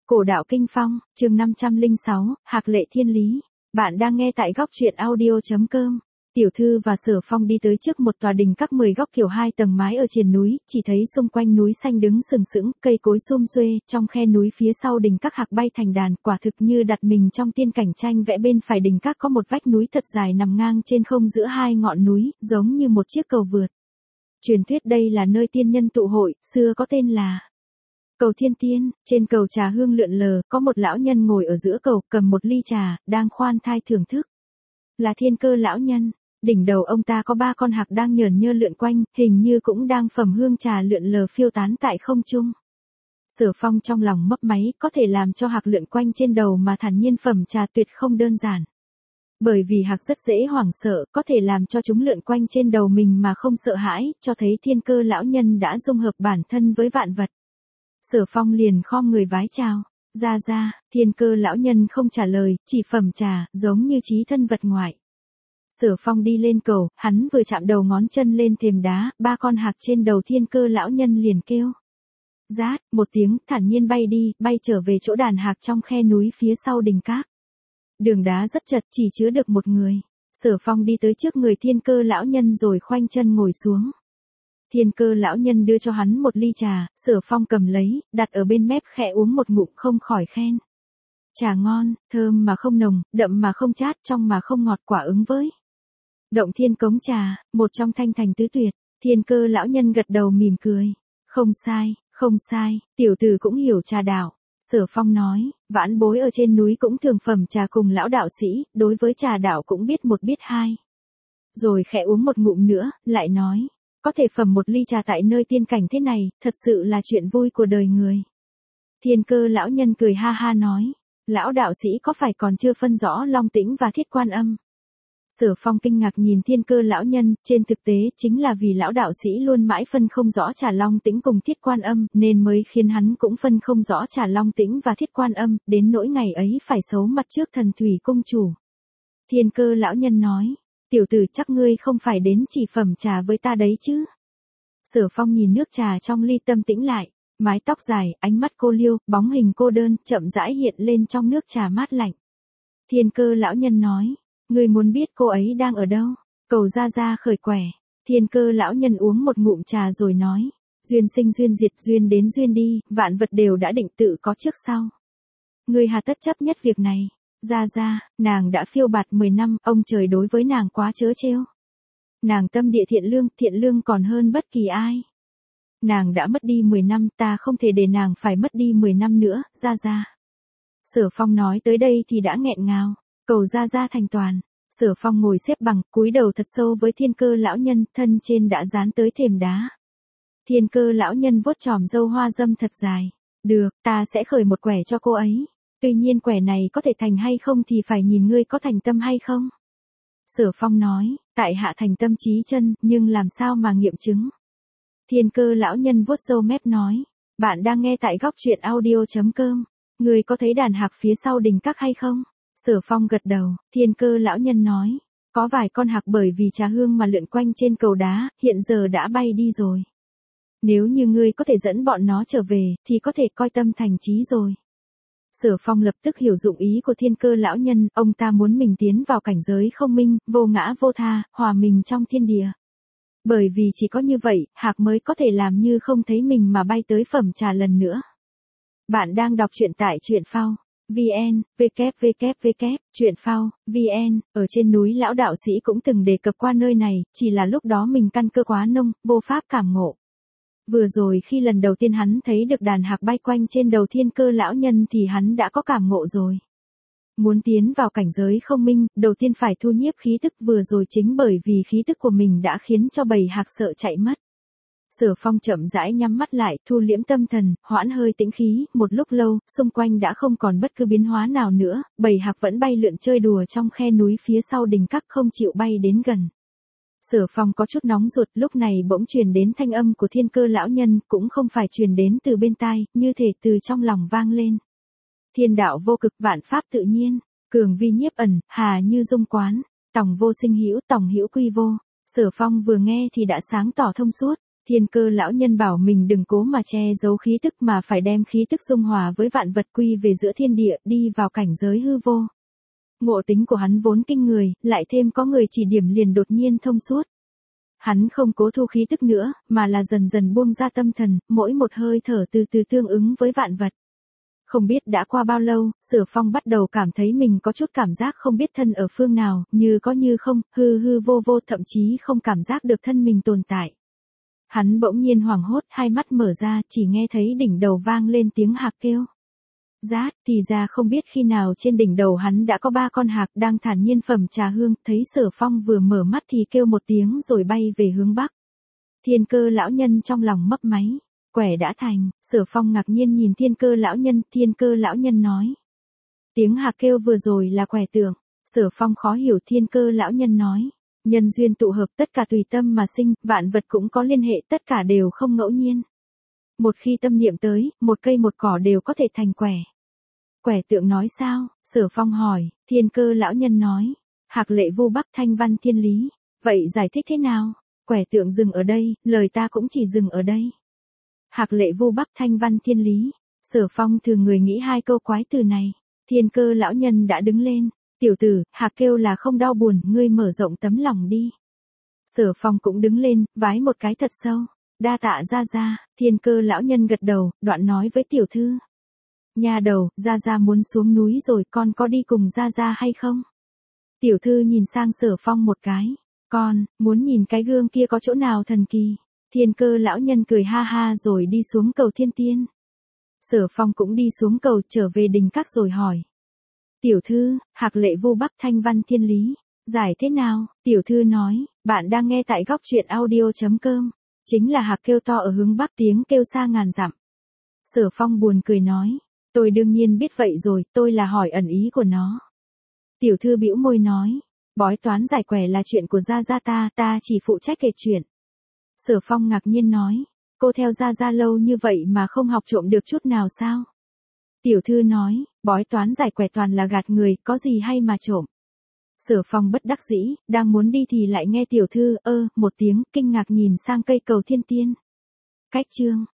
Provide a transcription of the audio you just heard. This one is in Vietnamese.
Cổ đạo kinh phong, chương 506, Hạc lệ thiên lý. Bạn đang nghe tại góc truyện audio.com. Tiểu thư và Sở Phong đi tới trước một tòa đình các 10 góc kiểu 2 tầng mái ở triền núi, chỉ thấy xung quanh núi xanh đứng sừng sững, cây cối sum xuê, trong khe núi phía sau đình các hạc bay thành đàn, quả thực như đặt mình trong tiên cảnh tranh vẽ. Bên phải đình các có một vách núi thật dài nằm ngang trên không giữa hai ngọn núi, giống như một chiếc cầu vượt. Truyền thuyết đây là nơi tiên nhân tụ hội, xưa có tên là Cầu Thiên Tiên. Trên cầu trà hương lượn lờ, có một lão nhân ngồi ở giữa cầu, cầm một ly trà, đang khoan thai thưởng thức. Là Thiên Cơ lão nhân. Đỉnh đầu ông ta có 3 con hạc đang nhờn nhơ lượn quanh, hình như cũng đang phẩm hương trà lượn lờ phiêu tán tại không trung. Sở Phong trong lòng mấp máy, có thể làm cho hạc lượn quanh trên đầu mà thản nhiên phẩm trà tuyệt không đơn giản. Bởi vì hạc rất dễ hoảng sợ, có thể làm cho chúng lượn quanh trên đầu mình mà không sợ hãi, cho thấy Thiên Cơ lão nhân đã dung hợp bản thân với vạn vật. Sở Phong liền khom người vái chào. Ra, Thiên Cơ lão nhân không trả lời, chỉ phẩm trà, giống như trí thân vật ngoại. Sở Phong đi lên cầu, hắn vừa chạm đầu ngón chân lên thềm đá, 3 con hạc trên đầu Thiên Cơ lão nhân liền kêu. Rát, một tiếng, thản nhiên bay đi, bay trở về chỗ đàn hạc trong khe núi phía sau đình các. Đường đá rất chật, chỉ chứa được một người. Sở Phong đi tới trước người Thiên Cơ lão nhân rồi khoanh chân ngồi xuống. Thiên Cơ lão nhân đưa cho hắn một ly trà, Sở Phong cầm lấy, đặt ở bên mép khẽ uống một ngụm không khỏi khen. Trà ngon, thơm mà không nồng, đậm mà không chát, trong mà không ngọt, quả ứng với Động Thiên Cống trà, một trong thanh thành tứ tuyệt. Thiên Cơ lão nhân gật đầu mỉm cười. Không sai, tiểu tử cũng hiểu trà đạo. Sở Phong nói, vãn bối ở trên núi cũng thường phẩm trà cùng lão đạo sĩ, đối với trà đạo cũng biết một biết hai. Rồi khẽ uống một ngụm nữa, lại nói. Có thể phẩm một ly trà tại nơi tiên cảnh thế này, thật sự là chuyện vui của đời người. Thiên Cơ lão nhân cười ha ha nói, lão đạo sĩ có phải còn chưa phân rõ Long Tĩnh và Thiết Quan Âm? Sở Phong kinh ngạc nhìn Thiên Cơ lão nhân, trên thực tế chính là vì lão đạo sĩ luôn mãi phân không rõ trà Long Tĩnh cùng Thiết Quan Âm, nên mới khiến hắn cũng phân không rõ trà Long Tĩnh và Thiết Quan Âm, đến nỗi ngày ấy phải xấu mặt trước Thần Thủy cung chủ. Thiên Cơ lão nhân nói, tiểu tử chắc ngươi không phải đến chỉ phẩm trà với ta đấy chứ? Sở Phong nhìn nước trà trong ly tâm tĩnh lại, mái tóc dài, ánh mắt cô liêu, bóng hình cô đơn, chậm rãi hiện lên trong nước trà mát lạnh. Thiên Cơ lão nhân nói, ngươi muốn biết cô ấy đang ở đâu? Cầu ra khởi quẻ. Thiên Cơ lão nhân uống một ngụm trà rồi nói, duyên sinh duyên diệt, duyên đến duyên đi, vạn vật đều đã định tự có trước sau. Ngươi hà tất chấp nhất việc này. Ra, nàng đã phiêu bạt 10 năm, ông trời đối với nàng quá trớ trêu. Nàng tâm địa thiện lương còn hơn bất kỳ ai. Nàng đã mất đi 10 năm, ta không thể để nàng phải mất đi 10 năm nữa, ra. Sở Phong nói tới đây thì đã nghẹn ngào, cầu ra thành toàn. Sở Phong ngồi xếp bằng, cúi đầu thật sâu với Thiên Cơ lão nhân, thân trên đã dán tới thềm đá. Thiên Cơ lão nhân vuốt chòm râu hoa dâm thật dài. Được, ta sẽ khởi một quẻ cho cô ấy. Tuy nhiên quẻ này có thể thành hay không thì phải nhìn ngươi có thành tâm hay không. Sở Phong nói, tại hạ thành tâm trí chân, nhưng làm sao mà nghiệm chứng. Thiên Cơ lão nhân vuốt râu mép nói, bạn đang nghe tại góc truyện audio.com. Ngươi có thấy đàn hạc phía sau đình các hay không? Sở Phong gật đầu, Thiên Cơ lão nhân nói, có vài con hạc bởi vì trà hương mà lượn quanh trên cầu đá, hiện giờ đã bay đi rồi. Nếu như ngươi có thể dẫn bọn nó trở về, thì có thể coi tâm thành trí rồi. Sở Phong lập tức hiểu dụng ý của Thiên Cơ lão nhân, ông ta muốn mình tiến vào cảnh giới không minh, vô ngã vô tha, hòa mình trong thiên địa. Bởi vì chỉ có như vậy, hạc mới có thể làm như không thấy mình mà bay tới phẩm trà lần nữa. Bạn đang đọc truyện tại truyện phao VN, truyện phao VN, ở trên núi lão đạo sĩ cũng từng đề cập qua nơi này, chỉ là lúc đó mình căn cơ quá nông, vô pháp cảm ngộ. Vừa rồi khi lần đầu tiên hắn thấy được đàn hạc bay quanh trên đầu Thiên Cơ lão nhân thì hắn đã có cảm ngộ rồi. Muốn tiến vào cảnh giới không minh, đầu tiên phải thu nhiếp khí tức, vừa rồi chính bởi vì khí tức của mình đã khiến cho bầy hạc sợ chạy mất. Sở Phong chậm rãi nhắm mắt lại, thu liễm tâm thần, hoãn hơi tĩnh khí, một lúc lâu, xung quanh đã không còn bất cứ biến hóa nào nữa, bầy hạc vẫn bay lượn chơi đùa trong khe núi phía sau đình các không chịu bay đến gần. Sở Phong có chút nóng ruột, lúc này bỗng truyền đến thanh âm của Thiên Cơ lão nhân, cũng không phải truyền đến từ bên tai, như thể từ trong lòng vang lên. Thiên đạo vô cực, vạn pháp tự nhiên, cường vi nhiếp ẩn, hà như dung quán, tòng vô sinh hữu, tòng hữu quy vô. Sở Phong vừa nghe thì đã sáng tỏ thông suốt. Thiên Cơ lão nhân bảo mình đừng cố mà che giấu khí tức mà phải đem khí tức dung hòa với vạn vật quy về giữa thiên địa, đi vào cảnh giới hư vô. Ngộ tính của hắn vốn kinh người, lại thêm có người chỉ điểm liền đột nhiên thông suốt. Hắn không cố thu khí tức nữa, mà là dần dần buông ra tâm thần, mỗi một hơi thở từ từ tương ứng với vạn vật. Không biết đã qua bao lâu, Sở Phong bắt đầu cảm thấy mình có chút cảm giác không biết thân ở phương nào, như có như không, hư hư vô vô, thậm chí không cảm giác được thân mình tồn tại. Hắn bỗng nhiên hoảng hốt, hai mắt mở ra, chỉ nghe thấy đỉnh đầu vang lên tiếng hạc kêu. Rát, thì ra không biết khi nào trên đỉnh đầu hắn đã có 3 con hạc đang thản nhiên phẩm trà hương, thấy Sở Phong vừa mở mắt thì kêu một tiếng rồi bay về hướng bắc. Thiên Cơ lão nhân trong lòng mấp máy, quẻ đã thành. Sở Phong ngạc nhiên nhìn Thiên Cơ lão nhân, Thiên Cơ lão nhân nói. Tiếng hạc kêu vừa rồi là quẻ tượng. Sở Phong khó hiểu. Thiên Cơ lão nhân nói. Nhân duyên tụ hợp, tất cả tùy tâm mà sinh, vạn vật cũng có liên hệ, tất cả đều không ngẫu nhiên. Một khi tâm niệm tới, một cây một cỏ đều có thể thành quẻ. Quẻ tượng nói sao? Sở Phong hỏi. Thiên Cơ lão nhân nói. Hạc lệ vu bắc thanh văn thiên lý. Vậy giải thích thế nào? Quẻ tượng dừng ở đây, lời ta cũng chỉ dừng ở đây. Hạc lệ vu bắc thanh văn thiên lý. Sở Phong thường người nghĩ 2 câu quái từ này. Thiên Cơ lão nhân đã đứng lên. Tiểu tử, hạc kêu là không đau buồn, ngươi mở rộng tấm lòng đi. Sở Phong cũng đứng lên, vái một cái thật sâu. Đa tạ gia gia. Thiên Cơ lão nhân gật đầu, đoạn nói với tiểu thư. Nhà đầu, gia gia muốn xuống núi rồi, con có đi cùng gia gia hay không? Tiểu thư nhìn sang Sở Phong một cái. Con, muốn nhìn cái gương kia có chỗ nào thần kỳ. Thiên Cơ lão nhân cười ha ha rồi đi xuống cầu thiên tiên. Sở Phong cũng đi xuống cầu trở về đình các rồi hỏi. Tiểu thư, hạc lệ vu bắc thanh văn thiên lý. Giải thế nào? Tiểu thư nói, bạn đang nghe tại góc truyện audio.com. Chính là hạc kêu to ở hướng bắc, tiếng kêu xa ngàn dặm. Sở Phong buồn cười nói. Tôi đương nhiên biết vậy rồi, tôi là hỏi ẩn ý của nó. Tiểu thư bĩu môi nói. Bói toán giải quẻ là chuyện của gia gia ta chỉ phụ trách kể chuyện. Sở Phong ngạc nhiên nói. Cô theo gia gia lâu như vậy mà không học trộm được chút nào sao? Tiểu thư nói, bói toán giải quẻ toàn là gạt người, có gì hay mà trộm. Sở Phong bất đắc dĩ, đang muốn đi thì lại nghe tiểu thư một tiếng, kinh ngạc nhìn sang cây cầu thiên tiên. Cách chương